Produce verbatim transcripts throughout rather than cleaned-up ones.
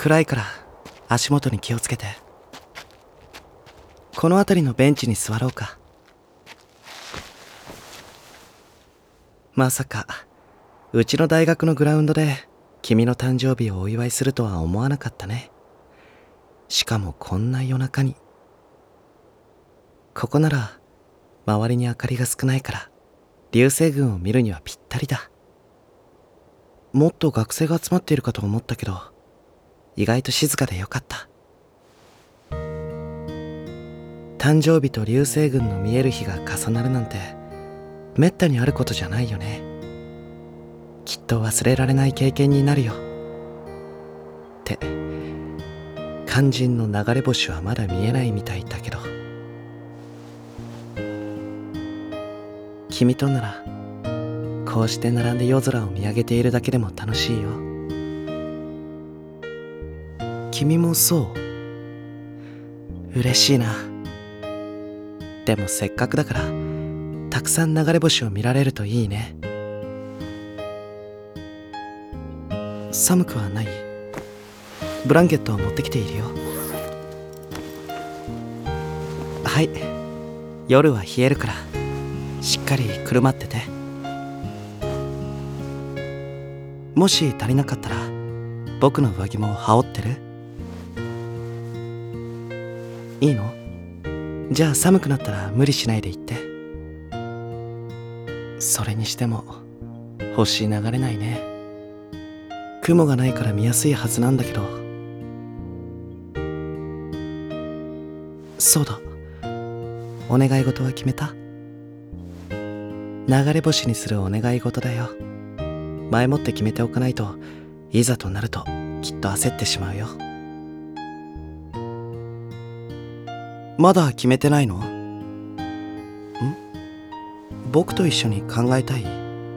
暗いから足元に気をつけて。この辺りのベンチに座ろうか。まさかうちの大学のグラウンドで君の誕生日をお祝いするとは思わなかったね。しかもこんな夜中に。ここなら周りに明かりが少ないから流星群を見るにはぴったりだ。もっと学生が集まっているかと思ったけど意外と静かでよかった。誕生日と流星群の見える日が重なるなんてめったにあることじゃないよね。きっと忘れられない経験になるよ。って肝心の流れ星はまだ見えないみたいだけど、君とならこうして並んで夜空を見上げているだけでも楽しいよ。君もそう？嬉しいな。でもせっかくだからたくさん流れ星を見られるといいね。寒くはない？ブランケットを持ってきているよ。はい、夜は冷えるからしっかりくるまってて。もし足りなかったら僕の上着も羽織ってる？いいの？じゃあ寒くなったら無理しないで言って。それにしても星流れないね。雲がないから見やすいはずなんだけど。そうだ、お願い事は決めた？流れ星にするお願い事だよ。前もって決めておかないといざとなるときっと焦ってしまうよ。まだ決めてないの？ん？僕と一緒に考えたい？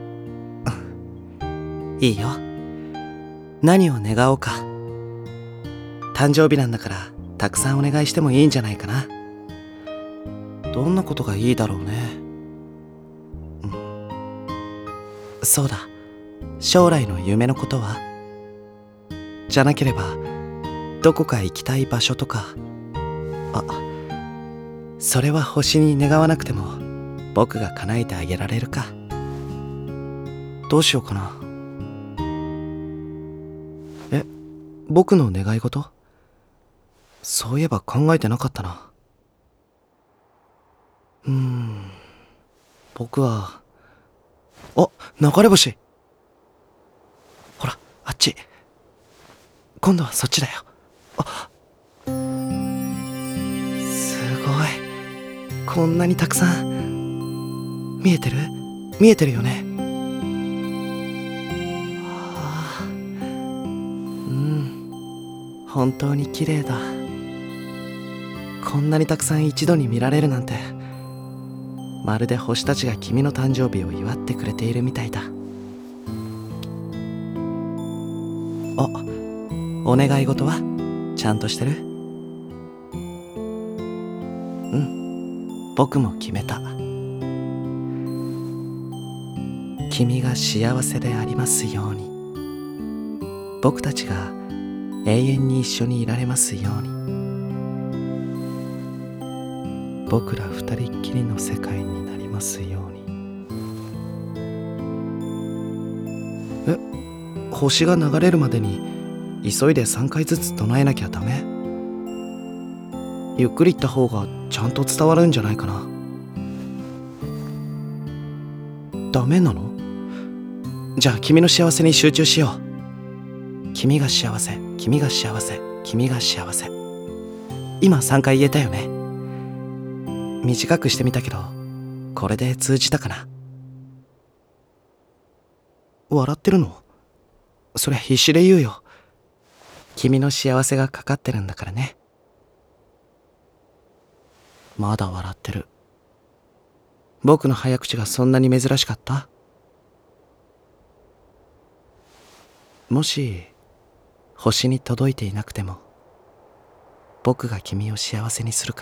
いいよ。何を願おうか。誕生日なんだからたくさんお願いしてもいいんじゃないかな。どんなことがいいだろうね。うん、そうだ、将来の夢のことは？じゃなければどこか行きたい場所とか。あ、それは星に願わなくても僕が叶えてあげられるか。どうしようかな。え、僕の願い事？そういえば考えてなかったな。うーん、僕は、あ、流れ星。ほら、あっち。今度はそっちだよ。あ、すごい。こんなにたくさん。見えてる？見えてるよね。はあ、うん、本当に綺麗だ。こんなにたくさん一度に見られるなんて、まるで星たちが君の誕生日を祝ってくれているみたいだ。あ、お願い事はちゃんとしてる？うん、僕も決めた。君が幸せでありますように。僕たちが永遠に一緒にいられますように。僕ら二人っきりの世界になりますように。え、星が流れるまでに急いでさんかいずつ唱えなきゃダメ？ゆっくり言った方がちゃんと伝わるんじゃないかな。ダメなの？じゃあ君の幸せに集中しよう。君が幸せ、君が幸せ、君が幸せ。今さんかい言えたよね。短くしてみたけどこれで通じたかな。笑ってるの？それ必死で言うよ。君の幸せがかかってるんだからね。まだ笑ってる。僕の早口がそんなに珍しかった？もし星に届いていなくても僕が君を幸せにするから。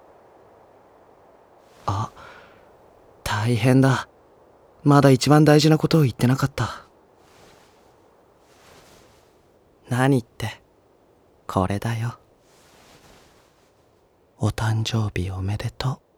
あ、大変だ。まだ一番大事なことを言ってなかった。何ってこれだよ。お誕生日おめでとう。